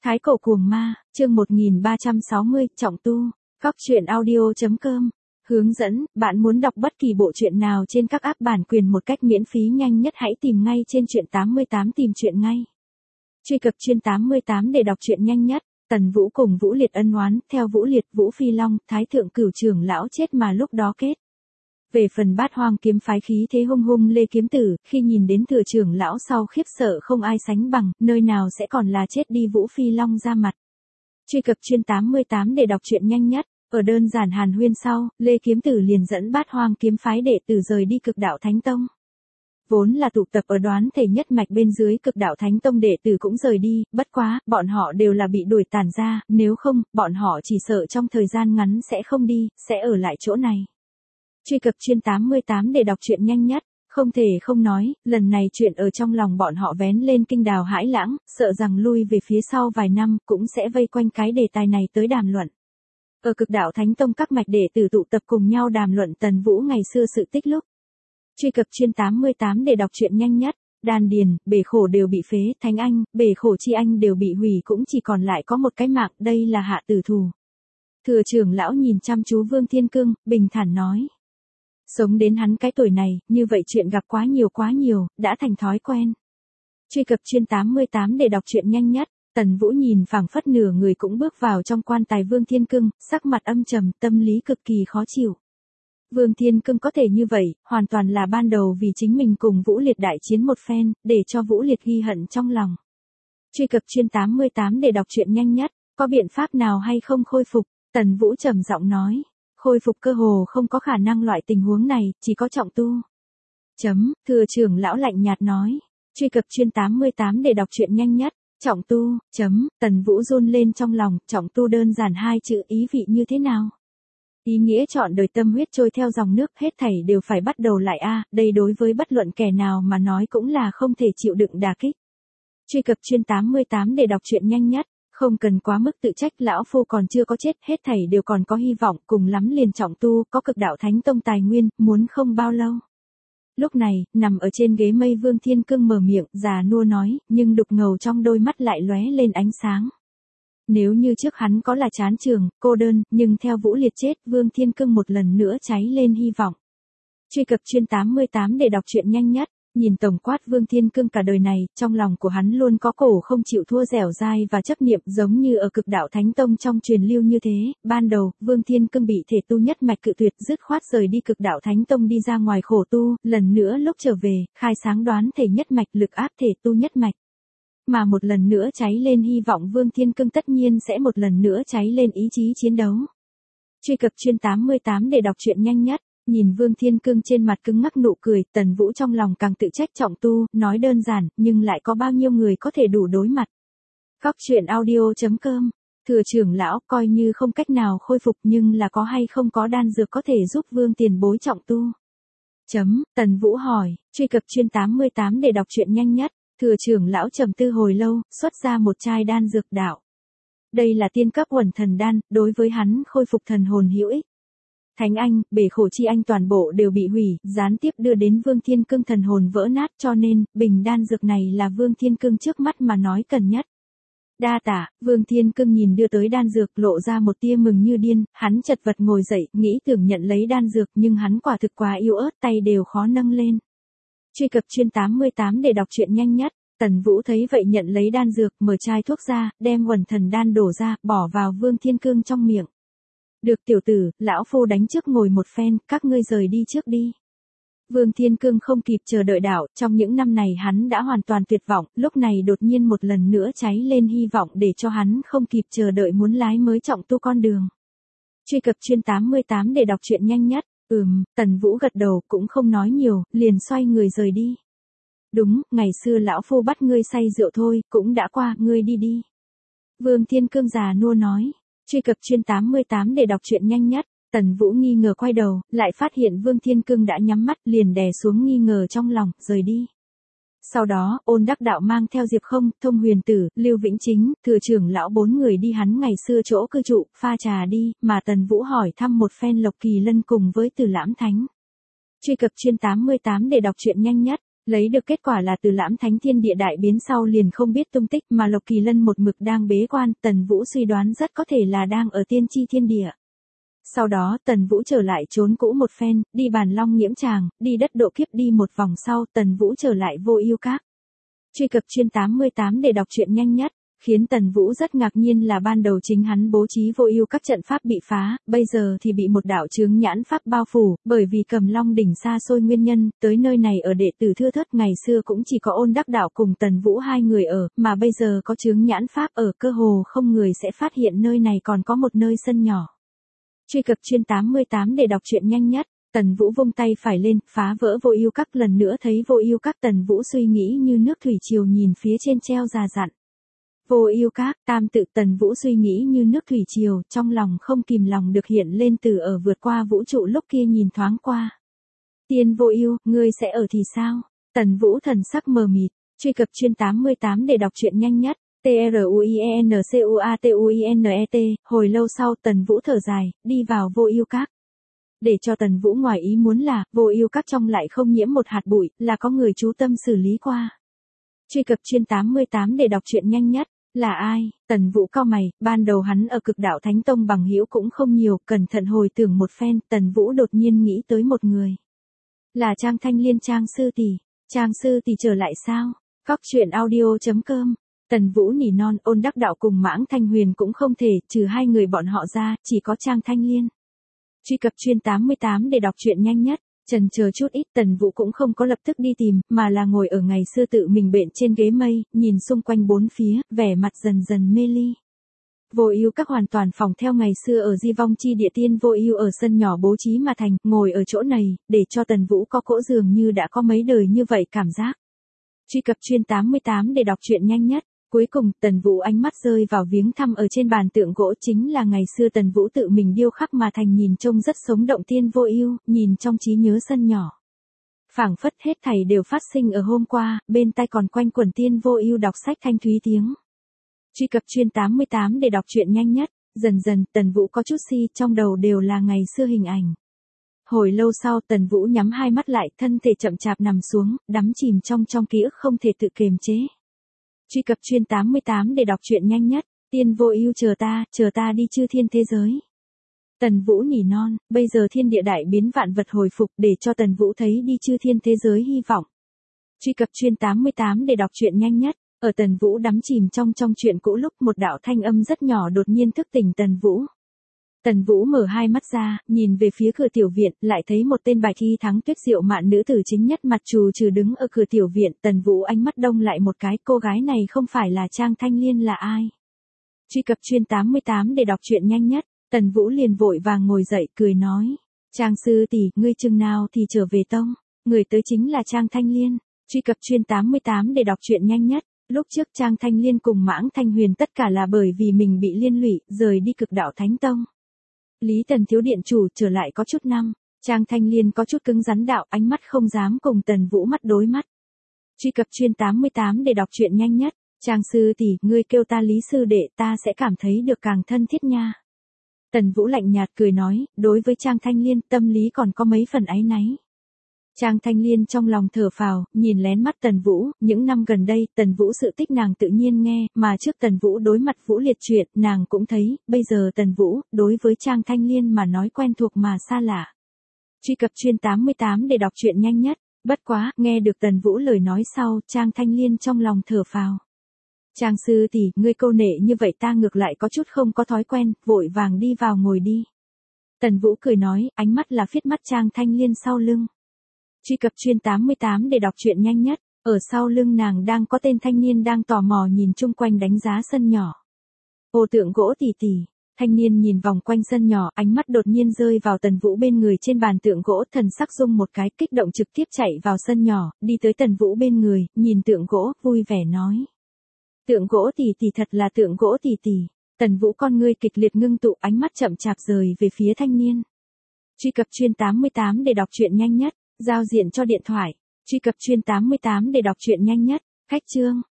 Thái cổ cuồng ma, chương 1360, trọng tu, Cóc truyện audio.com. Hướng dẫn, bạn muốn đọc bất kỳ bộ truyện nào trên các app bản quyền một cách miễn phí nhanh nhất hãy tìm ngay trên truyện 88 tìm truyện ngay. Truy cập truyện 88 để đọc truyện nhanh nhất. Tần Vũ cùng Vũ Liệt ân oán, theo Vũ Liệt, Vũ Phi Long, Thái thượng cửu trưởng lão chết mà lúc đó kết. Về phần Bát Hoang kiếm phái khí thế hung hung Lê Kiếm Tử, khi nhìn đến thừa trưởng lão sau khiếp sợ không ai sánh bằng, nơi nào sẽ còn là chết đi Vũ Phi Long ra mặt. Truy cập truyện 88 để đọc truyện nhanh nhất. Ở đơn giản hàn huyên sau, Lê Kiếm Tử liền dẫn Bát Hoang kiếm phái đệ tử rời đi Cực Đạo Thánh Tông. Vốn là tụ tập ở Đoán Thể nhất mạch bên dưới Cực Đạo Thánh Tông đệ tử cũng rời đi, bất quá, bọn họ đều là bị đuổi tản ra, nếu không, bọn họ chỉ sợ trong thời gian ngắn sẽ không đi, sẽ ở lại chỗ này. Truy cập truyện 88 để đọc truyện nhanh nhất. Không thể không nói, lần này chuyện ở trong lòng bọn họ vén lên kinh đào hãi lãng, sợ rằng lui về phía sau vài năm cũng sẽ vây quanh cái đề tài này tới đàm luận. Ở Cực Đạo Thánh Tông các mạch đệ tử tụ tập cùng nhau đàm luận Tần Vũ ngày xưa sự tích lúc. Truy cập truyện 88 để đọc truyện nhanh nhất. Đan điền, bể khổ đều bị phế, Thánh Anh, bể khổ chi anh đều bị hủy, cũng chỉ còn lại có một cái mạng, đây là hạ tử thủ. Thừa trưởng lão nhìn chăm chú Vương Thiên Cương, bình thản nói. Sống đến hắn cái tuổi này, như vậy chuyện gặp quá nhiều, đã thành thói quen. Truy cập truyện 88 để đọc truyện nhanh nhất. Tần Vũ nhìn phảng phất nửa người cũng bước vào trong quan tài Vương Thiên Cương, sắc mặt âm trầm, tâm lý cực kỳ khó chịu. Vương Thiên Cương có thể như vậy, hoàn toàn là ban đầu vì chính mình cùng Vũ Liệt đại chiến một phen, để cho Vũ Liệt ghi hận trong lòng. Truy cập truyện 88 để đọc truyện nhanh nhất. Có biện pháp nào hay không khôi phục? Tần Vũ trầm giọng nói. Khôi phục cơ hồ không có khả năng loại tình huống này, chỉ có trọng tu. Thừa trưởng lão lạnh nhạt nói. Truy cập truyện 88 để đọc truyện nhanh nhất. Trọng tu, Tần Vũ run lên trong lòng, trọng tu đơn giản hai chữ ý vị như thế nào? Ý nghĩa chọn đời tâm huyết trôi theo dòng nước, hết thảy đều phải bắt đầu lại đây đối với bất luận kẻ nào mà nói cũng là không thể chịu đựng đả kích. Truy cập truyện 88 để đọc truyện nhanh nhất. Không cần quá mức tự trách, lão phu còn chưa có chết, hết thảy đều còn có hy vọng, cùng lắm liền trọng tu, có Cực Đạo Thánh Tông tài nguyên, muốn không bao lâu. Lúc này, nằm ở trên ghế mây Vương Thiên Cương mở miệng, già nua nói, nhưng đục ngầu trong đôi mắt lại lóe lên ánh sáng. Nếu như trước hắn có là chán trường, cô đơn, nhưng theo Vũ Liệt chết, Vương Thiên Cương một lần nữa cháy lên hy vọng. Truy cập truyện 88 để đọc truyện nhanh nhất. Nhìn tổng quát Vương Thiên Cương cả đời này, trong lòng của hắn luôn có cổ không chịu thua dẻo dai và chấp niệm, giống như ở Cực Đạo Thánh Tông trong truyền lưu như thế. Ban đầu, Vương Thiên Cương bị thể tu nhất mạch cự tuyệt, dứt khoát rời đi Cực Đạo Thánh Tông đi ra ngoài khổ tu, lần nữa lúc trở về, khai sáng Đoán Thể nhất mạch, lực áp thể tu nhất mạch. Mà một lần nữa cháy lên hy vọng Vương Thiên Cương tất nhiên sẽ một lần nữa cháy lên ý chí chiến đấu. Truy cập truyện 88 để đọc truyện nhanh nhất. Nhìn Vương Thiên Cương trên mặt cứng ngắc nụ cười, Tần Vũ trong lòng càng tự trách trọng tu, nói đơn giản, nhưng lại có bao nhiêu người có thể đủ đối mặt. Cóc truyện audio.com. Thừa trưởng lão, coi như không cách nào khôi phục nhưng là có hay không có đan dược có thể giúp Vương tiền bối trọng tu. Tần Vũ hỏi. Truy cập truyện 88 để đọc truyện nhanh nhất. Thừa trưởng lão trầm tư hồi lâu, xuất ra một chai đan dược đạo. Đây là tiên cấp Uẩn Thần đan, đối với hắn khôi phục thần hồn hữu ích. Thánh Anh, bể khổ chi anh toàn bộ đều bị hủy, gián tiếp đưa đến Vương Thiên Cương thần hồn vỡ nát, cho nên, bình đan dược này là Vương Thiên Cương trước mắt mà nói cần nhất. Đa tả, Vương Thiên Cương nhìn đưa tới đan dược, lộ ra một tia mừng như điên, hắn chật vật ngồi dậy, nghĩ tưởng nhận lấy đan dược nhưng hắn quả thực quá yếu ớt, tay đều khó nâng lên. Truy cập truyện 88 để đọc truyện nhanh nhất. Tần Vũ thấy vậy nhận lấy đan dược, mở chai thuốc ra, đem Uẩn Thần đan đổ ra, bỏ vào Vương Thiên Cương trong miệng. Được tiểu tử, lão phu đánh trước ngồi một phen, các ngươi rời đi trước đi. Vương Thiên Cương không kịp chờ đợi đạo, trong những năm này hắn đã hoàn toàn tuyệt vọng, lúc này đột nhiên một lần nữa cháy lên hy vọng để cho hắn không kịp chờ đợi muốn lái mới trọng tu con đường. Truy cập truyện 88 để đọc truyện nhanh nhất. Tần Vũ gật đầu, cũng không nói nhiều, liền xoay người rời đi. Đúng, ngày xưa lão phu bắt ngươi say rượu thôi, cũng đã qua, ngươi đi đi. Vương Thiên Cương già nua nói. Truy cập truyện 88 để đọc truyện nhanh nhất. Tần Vũ nghi ngờ quay đầu, lại phát hiện Vương Thiên Cương đã nhắm mắt, liền đè xuống nghi ngờ trong lòng, rời đi. Sau đó, Ôn Đắc Đạo mang theo Diệp Không, Thông Huyền Tử, Lưu Vĩnh Chính, thừa trưởng lão 4 người đi hắn ngày xưa chỗ cư trụ, pha trà đi, mà Tần Vũ hỏi thăm một phen Lộc Kỳ Lân cùng với Từ Lãm Thánh. Truy cập truyện 88 để đọc truyện nhanh nhất. Lấy được kết quả là Từ Lãm Thánh Thiên Địa đại biến sau liền không biết tung tích mà Lộc Kỳ Lân một mực đang bế quan, Tần Vũ suy đoán rất có thể là đang ở tiên tri thiên địa. Sau đó Tần Vũ trở lại trốn cũ một phen, đi Bàn Long Nghiễm Tràng, đi đất độ kiếp đi một vòng sau Tần Vũ trở lại Vô Ưu Các. Truy cập chuyên 88 để đọc truyện nhanh nhất. Khiến Tần Vũ rất ngạc nhiên là ban đầu chính hắn bố trí Vô Ưu Các trận pháp bị phá, bây giờ thì bị một đạo chướng nhãn pháp bao phủ, bởi vì Cầm Long đỉnh xa xôi nguyên nhân, tới nơi này ở đệ tử thưa thớt, ngày xưa cũng chỉ có Ôn Đắc Đạo cùng Tần Vũ hai người ở, mà bây giờ có chướng nhãn pháp ở, cơ hồ không người sẽ phát hiện nơi này còn có một nơi sân nhỏ. Truy cập chuyên 88 để đọc truyện nhanh nhất. Tần Vũ vung tay phải lên, phá vỡ Vô Ưu Các, lần nữa thấy Vô Ưu Các, Tần Vũ suy nghĩ như nước thủy triều nhìn phía trên treo già dặn. Vô Ưu Các, tam tự, Tần Vũ suy nghĩ như nước thủy triều, trong lòng không kìm lòng được hiện lên từ ở vượt qua vũ trụ lúc kia nhìn thoáng qua. Tiên Vô Ưu, ngươi sẽ ở thì sao? Tần Vũ thần sắc mờ mịt. Truy cập chuyên 88 để đọc truyện nhanh nhất. TRUIENCUATUINET, hồi lâu sau Tần Vũ thở dài, đi vào Vô Ưu Các. Để cho Tần Vũ ngoài ý muốn là, Vô Ưu Các trong lại không nhiễm một hạt bụi, là có người chú tâm xử lý qua. Truy cập chuyên 88 để đọc truyện nhanh nhất. Là ai? Tần Vũ cau mày, ban đầu hắn ở Cực Đạo Thánh Tông bằng hữu cũng không nhiều, cẩn thận hồi tưởng một phen, Tần Vũ đột nhiên nghĩ tới một người. Là Trang Thanh Liên, Trang sư tỷ. Trang sư tỷ trở lại sao? Cóc truyện audio.com. Tần Vũ nỉ non, Ôn Đắc Đạo cùng Mãng Thanh Huyền cũng không thể, trừ hai người bọn họ ra, chỉ có Trang Thanh Liên. Truy cập chuyên 88 để đọc truyện nhanh nhất. Chần chờ chút ít, Tần Vũ cũng không có lập tức đi tìm, mà là ngồi ở ngày xưa tự mình bện trên ghế mây, nhìn xung quanh bốn phía, vẻ mặt dần dần mê ly. Vô Ưu Các hoàn toàn phòng theo ngày xưa ở Di Vong Chi Địa Tiên Vô Ưu ở sân nhỏ bố trí mà thành, ngồi ở chỗ này, để cho Tần Vũ có cỗ dường như đã có mấy đời như vậy cảm giác. Truy cập chuyên 88 để đọc truyện nhanh nhất. Cuối cùng, Tần Vũ ánh mắt rơi vào viếng thăm ở trên bàn tượng gỗ, chính là ngày xưa Tần Vũ tự mình điêu khắc mà thành, nhìn trông rất sống động Tiên Vô Ưu, nhìn trong trí nhớ sân nhỏ. Phảng phất hết thảy đều phát sinh ở hôm qua, bên tai còn quanh quẩn Tiên Vô Ưu đọc sách thanh thúy tiếng. Truy cập chuyên 88 để đọc truyện nhanh nhất. Dần dần, Tần Vũ có chút si, trong đầu đều là ngày xưa hình ảnh. Hồi lâu sau, Tần Vũ nhắm hai mắt lại, thân thể chậm chạp nằm xuống, đắm chìm trong ký ức không thể tự kiềm chế. Truy cập chuyên 88 để đọc truyện nhanh nhất. Tiên Vô Ưu, chờ ta đi chư thiên thế giới. Tần Vũ nỉ non, bây giờ thiên địa đại biến, vạn vật hồi phục, để cho Tần Vũ thấy đi chư thiên thế giới hy vọng. Truy cập chuyên 88 để đọc truyện nhanh nhất. Ở Tần Vũ đắm chìm trong chuyện cũ lúc, một đạo thanh âm rất nhỏ đột nhiên thức tỉnh Tần Vũ. Tần Vũ mở hai mắt ra, nhìn về phía cửa tiểu viện, lại thấy một tên bài thi thắng tuyết diệu mạn nữ tử chính nhất mặt trù trừ đứng ở cửa tiểu viện, Tần Vũ ánh mắt đông lại một cái, cô gái này không phải là Trang Thanh Liên là ai? Truy cập chuyên 88 để đọc truyện nhanh nhất. Tần Vũ liền vội vàng ngồi dậy, cười nói: "Trang sư tỷ, ngươi chừng nào thì trở về tông?" Người tới chính là Trang Thanh Liên. Truy cập chuyên 88 để đọc truyện nhanh nhất. Lúc trước Trang Thanh Liên cùng Mãng Thanh Huyền tất cả là bởi vì mình bị liên lụy, rời đi Cực Đạo Thánh Tông. Lý Tần thiếu điện chủ trở lại có chút năm, Trang Thanh Liên có chút cứng rắn đạo, ánh mắt không dám cùng Tần Vũ mắt đối mắt. Truy cập chuyên 88 để đọc truyện nhanh nhất. Trang sư tỷ, ngươi kêu ta Lý sư đệ, ta sẽ cảm thấy được càng thân thiết nha. Tần Vũ lạnh nhạt cười nói, đối với Trang Thanh Liên, tâm lý còn có mấy phần áy náy. Trang Thanh Liên trong lòng thở phào, nhìn lén mắt Tần Vũ, những năm gần đây, Tần Vũ sự tích nàng tự nhiên nghe, mà trước Tần Vũ đối mặt Vũ Liệt chuyện, nàng cũng thấy, bây giờ Tần Vũ, đối với Trang Thanh Liên mà nói quen thuộc mà xa lạ. Truy cập chuyên 88 để đọc truyện nhanh nhất. Bất quá, nghe được Tần Vũ lời nói sau, Trang Thanh Liên trong lòng thở phào. Trang sư tỷ, ngươi câu nệ như vậy ta ngược lại có chút không có thói quen, vội vàng đi vào ngồi đi. Tần Vũ cười nói, ánh mắt là phiết mắt Trang Thanh Liên sau lưng. Truy cập chuyên 88 để đọc truyện nhanh nhất. Ở sau lưng nàng đang có tên thanh niên đang tò mò nhìn chung quanh đánh giá sân nhỏ. Ô tượng gỗ tỷ tỷ. Thanh niên nhìn vòng quanh sân nhỏ, ánh mắt đột nhiên rơi vào Tần Vũ bên người trên bàn tượng gỗ, thần sắc rung một cái, kích động trực tiếp chạy vào sân nhỏ, đi tới Tần Vũ bên người, nhìn tượng gỗ, vui vẻ nói. Tượng gỗ tỷ tỷ, thật là tượng gỗ tỷ tỷ. Tần Vũ con ngươi kịch liệt ngưng tụ, ánh mắt chậm chạp rời về phía thanh niên. Truy cập chuyên 88 để đọc truyện nhanh nhất. Giao diện cho điện thoại. Truy cập chuyên 88 để đọc truyện nhanh nhất. Khách chương.